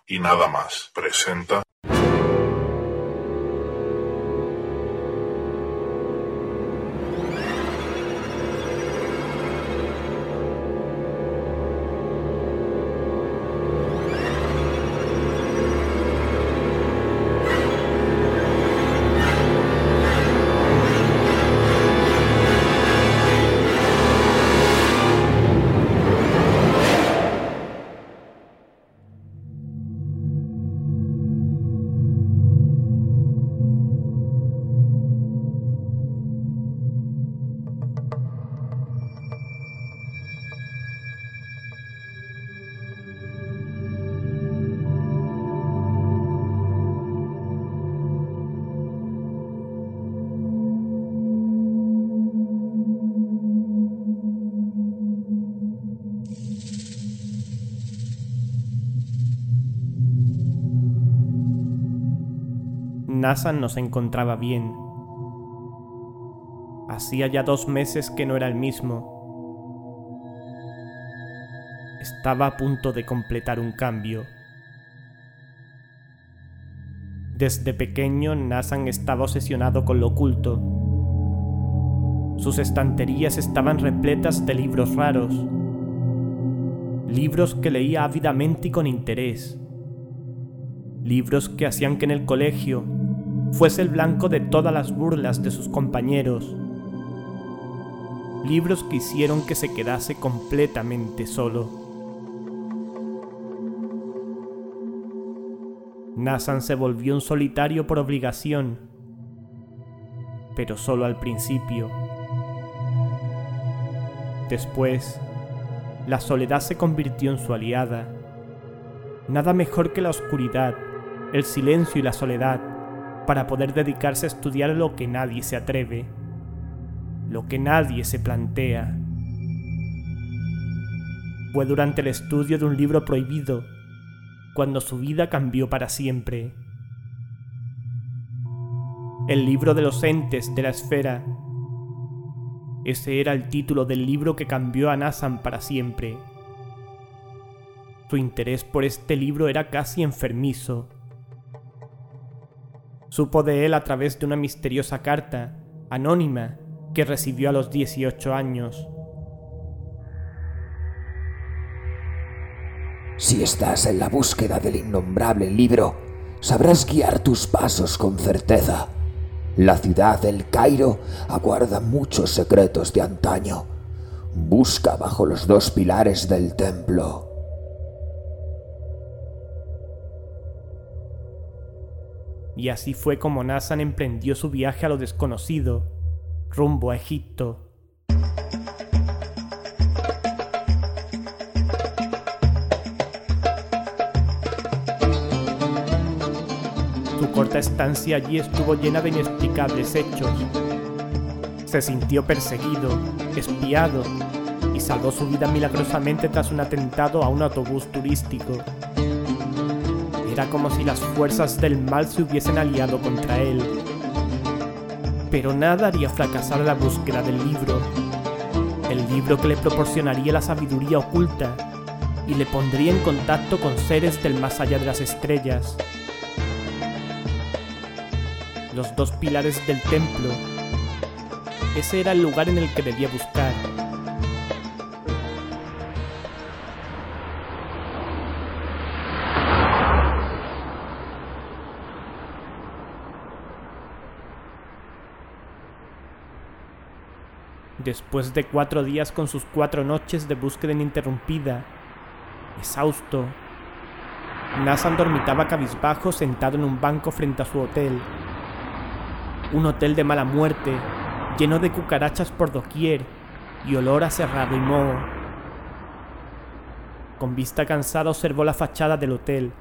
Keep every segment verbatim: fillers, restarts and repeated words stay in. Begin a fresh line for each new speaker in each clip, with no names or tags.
y nada más presenta...
Nathan no se encontraba bien. Hacía ya dos meses que no era el mismo. Estaba a punto de completar un cambio. Desde pequeño, Nathan estaba obsesionado con lo oculto. Sus estanterías estaban repletas de libros raros. Libros que leía ávidamente y con interés. Libros que hacían que en el colegio fuese el blanco de todas las burlas de sus compañeros. Libros que hicieron que se quedase completamente solo. Nathan se volvió un solitario por obligación, pero solo al principio. Después, la soledad se convirtió en su aliada. Nada mejor que la oscuridad, el silencio y la soledad para poder dedicarse a estudiar lo que nadie se atreve, lo que nadie se plantea. Fue durante el estudio de un libro prohibido cuando su vida cambió para siempre. El libro de los entes de la esfera. Ese era el título del libro que cambió a Nathan para siempre. Su interés por este libro era casi enfermizo. Supo de él a través de una misteriosa carta, anónima, que recibió a los dieciocho años.
Si estás en la búsqueda del innombrable libro, sabrás guiar tus pasos con certeza. La ciudad del Cairo aguarda muchos secretos de antaño. Busca bajo los dos pilares del templo.
Y así fue como Nathan emprendió su viaje a lo desconocido, rumbo a Egipto. Su corta estancia allí estuvo llena de inexplicables hechos. Se sintió perseguido, espiado, y salvó su vida milagrosamente tras un atentado a un autobús turístico. Era como si las fuerzas del mal se hubiesen aliado contra él. Pero nada haría fracasar la búsqueda del libro. El libro que le proporcionaría la sabiduría oculta y le pondría en contacto con seres del más allá de las estrellas. Los dos pilares del templo. Ese era el lugar en el que debía buscar. Después de cuatro días con sus cuatro noches de búsqueda ininterrumpida, exhausto, Nathan dormitaba cabizbajo sentado en un banco frente a su hotel. Un hotel de mala muerte, lleno de cucarachas por doquier y olor a cerrado y moho. Con vista cansada observó la fachada del hotel.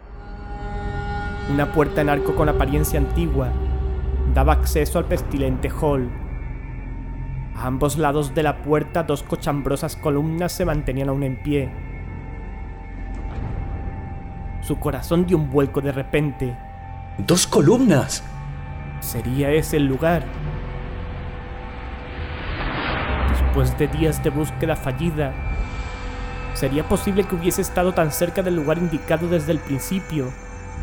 Una puerta en arco con apariencia antigua daba acceso al pestilente hall. A ambos lados de la puerta dos cochambrosas columnas se mantenían aún en pie. Su corazón dio un vuelco de repente.
¡Dos columnas!
¿Sería ese el lugar? Después de días de búsqueda fallida, ¿Sería posible que hubiese estado tan cerca del lugar indicado desde el principio?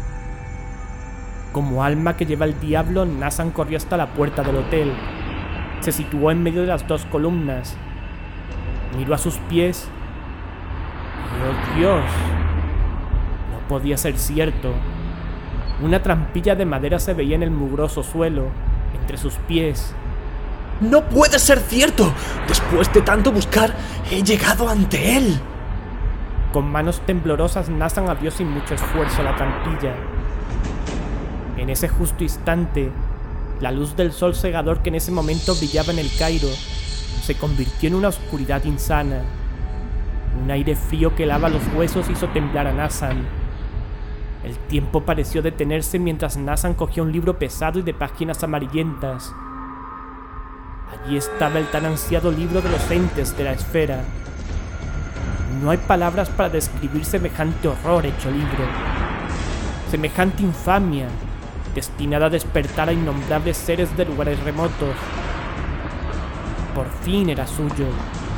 Como alma que lleva el diablo, Nathan corrió hasta la puerta del hotel. Se situó en medio de las dos columnas. Miró a sus pies. ¡Oh, Dios! No podía ser cierto. Una trampilla de madera se veía en el mugroso suelo, entre sus pies.
¡No puede ser cierto! Después de tanto buscar, he llegado ante él.
Con manos temblorosas, Nathan abrió sin mucho esfuerzo la trampilla. En ese justo instante, la luz del sol cegador que en ese momento brillaba en el Cairo se convirtió en una oscuridad insana. Un aire frío que helaba los huesos hizo temblar a Nathan. El tiempo pareció detenerse mientras Nathan cogía un libro pesado y de páginas amarillentas. Allí estaba el tan ansiado libro de los entes de la esfera. No hay palabras para describir semejante horror hecho libro. Semejante infamia, destinada a despertar a innombrables seres de lugares remotos. Por fin era suyo.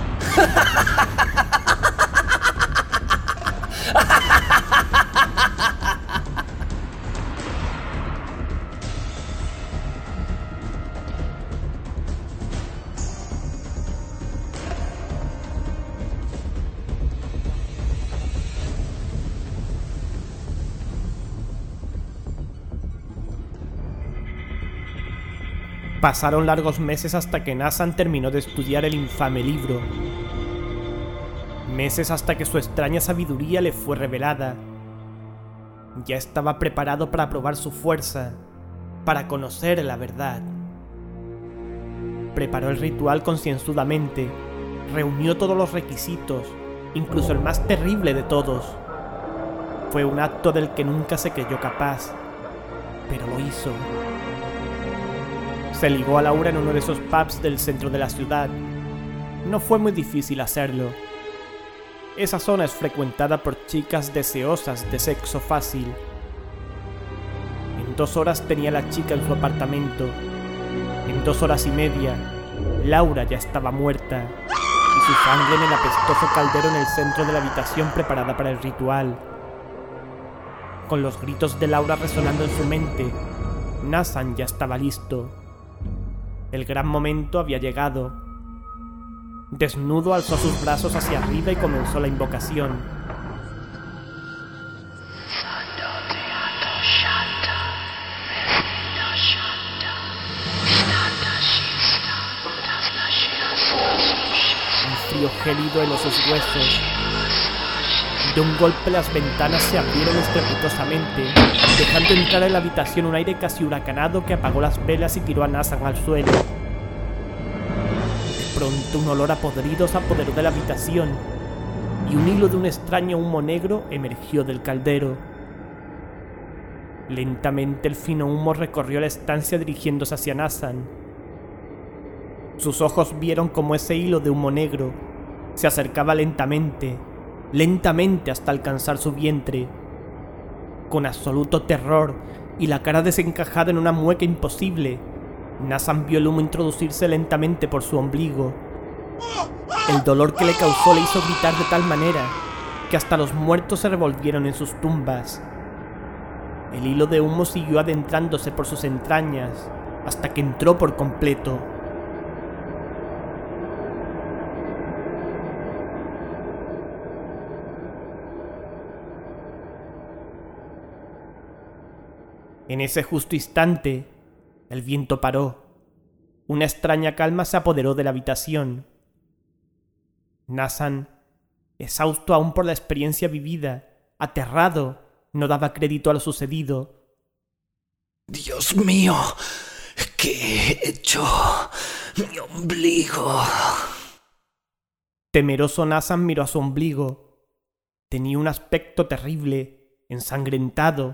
Pasaron largos meses hasta que Nathan terminó de estudiar el infame libro. Meses hasta que su extraña sabiduría le fue revelada. Ya estaba preparado para probar su fuerza, para conocer la verdad. Preparó el ritual concienzudamente, reunió todos los requisitos, incluso el más terrible de todos. Fue un acto del que nunca se creyó capaz, pero lo hizo. Se ligó a Laura en uno de esos pubs del centro de la ciudad. No fue muy difícil hacerlo. Esa zona es frecuentada por chicas deseosas de sexo fácil. En dos horas tenía la chica en su apartamento. En dos horas y media, Laura ya estaba muerta, y su sangre en el apestoso caldero en el centro de la habitación preparada para el ritual. Con los gritos de Laura resonando en su mente, Nathan ya estaba listo. El gran momento había llegado. Desnudo alzó sus brazos hacia arriba y comenzó la invocación. Un frío gélido heló sus huesos. De un golpe las ventanas se abrieron estrepitosamente, dejando entrar en la habitación un aire casi huracanado que apagó las velas y tiró a Nathan al suelo. De pronto un olor a podrido se apoderó de la habitación y un hilo de un extraño humo negro emergió del caldero. Lentamente el fino humo recorrió la estancia dirigiéndose hacia Nathan. Sus ojos vieron cómo ese hilo de humo negro se acercaba lentamente, lentamente hasta alcanzar su vientre. Con absoluto terror y la cara desencajada en una mueca imposible, Nathan vio el humo introducirse lentamente por su ombligo. El dolor que le causó le hizo gritar de tal manera que hasta los muertos se revolvieron en sus tumbas. El hilo de humo siguió adentrándose por sus entrañas hasta que entró por completo. En ese justo instante, el viento paró. Una extraña calma se apoderó de la habitación. Nathan, exhausto aún por la experiencia vivida, aterrado, no daba crédito a lo sucedido.
¡Dios mío! ¿Qué he hecho? ¡Mi ombligo!
Temeroso, Nathan miró a su ombligo. Tenía un aspecto terrible, ensangrentado.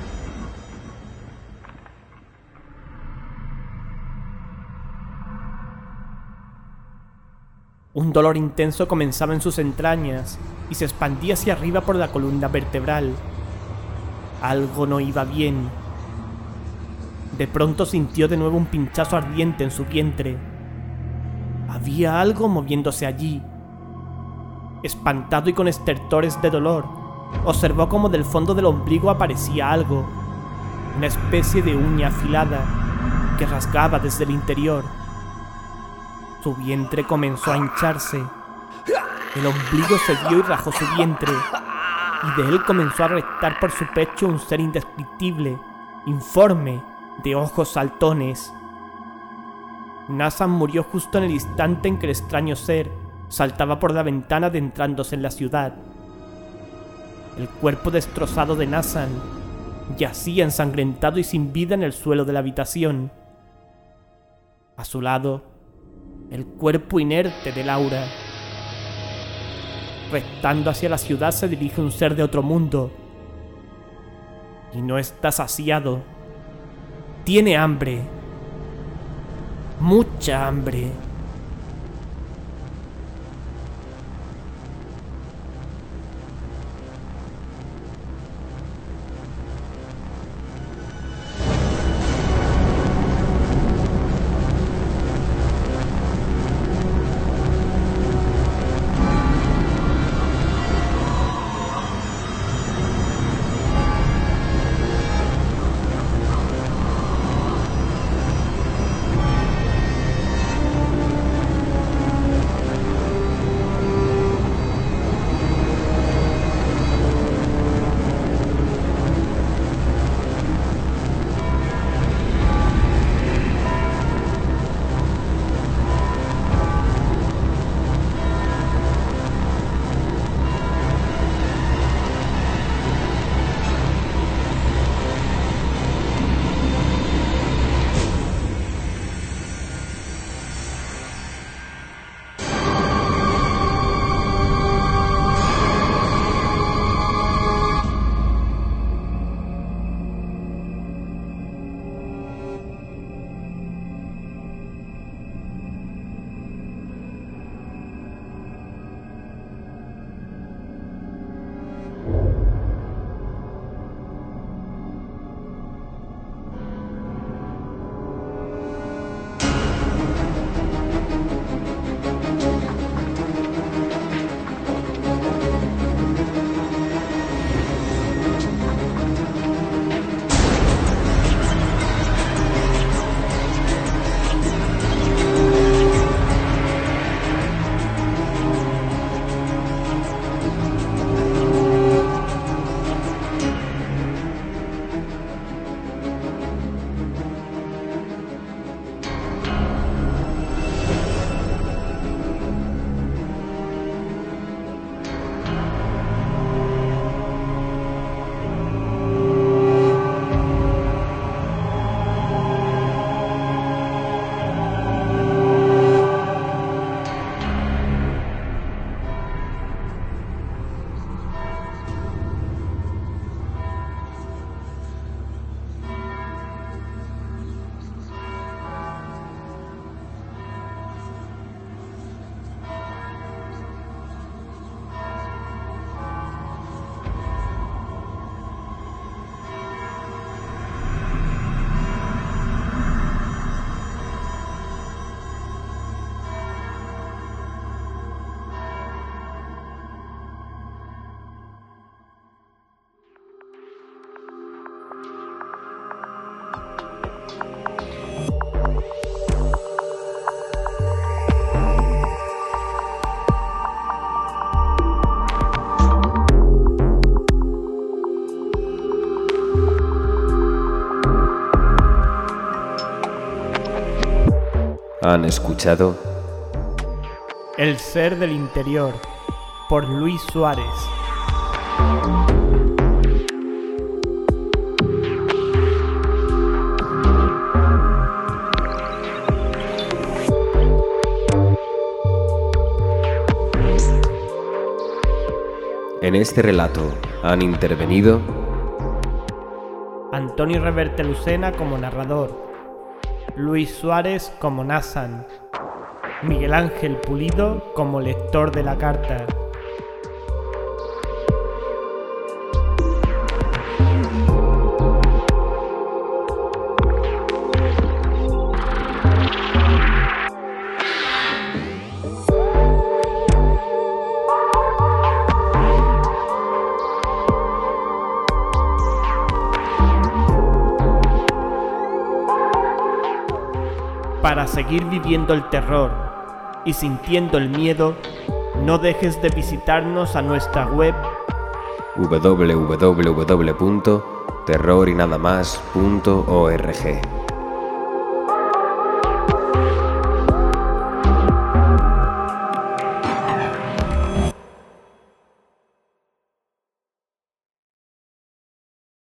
Un dolor intenso comenzaba en sus entrañas y se expandía hacia arriba por la columna vertebral. Algo no iba bien. De pronto sintió de nuevo un pinchazo ardiente en su vientre. Había algo moviéndose allí. Espantado y con estertores de dolor, observó cómo del fondo del ombligo aparecía algo, una especie de uña afilada que rasgaba desde el interior. Su vientre comenzó a hincharse. El ombligo se dio y rajó su vientre, y de él comenzó a rectar por su pecho un ser indescriptible, informe, de ojos saltones. Nathan murió justo en el instante en que el extraño ser saltaba por la ventana adentrándose en la ciudad. El cuerpo destrozado de Nathan yacía ensangrentado y sin vida en el suelo de la habitación. A su lado, el cuerpo inerte de Laura. Rectando hacia la ciudad se dirige un ser de otro mundo. Y no está saciado. Tiene hambre. Mucha hambre.
Han escuchado
El ser del interior, por Luis Suárez.
En este relato han intervenido
Antonio Reverte Lucena como narrador, Luis Suárez como Nathan, Miguel Ángel Pulido como lector de la carta. Para seguir viviendo el terror y sintiendo el miedo, no dejes de visitarnos a nuestra web
w w w punto terror y nada más punto org.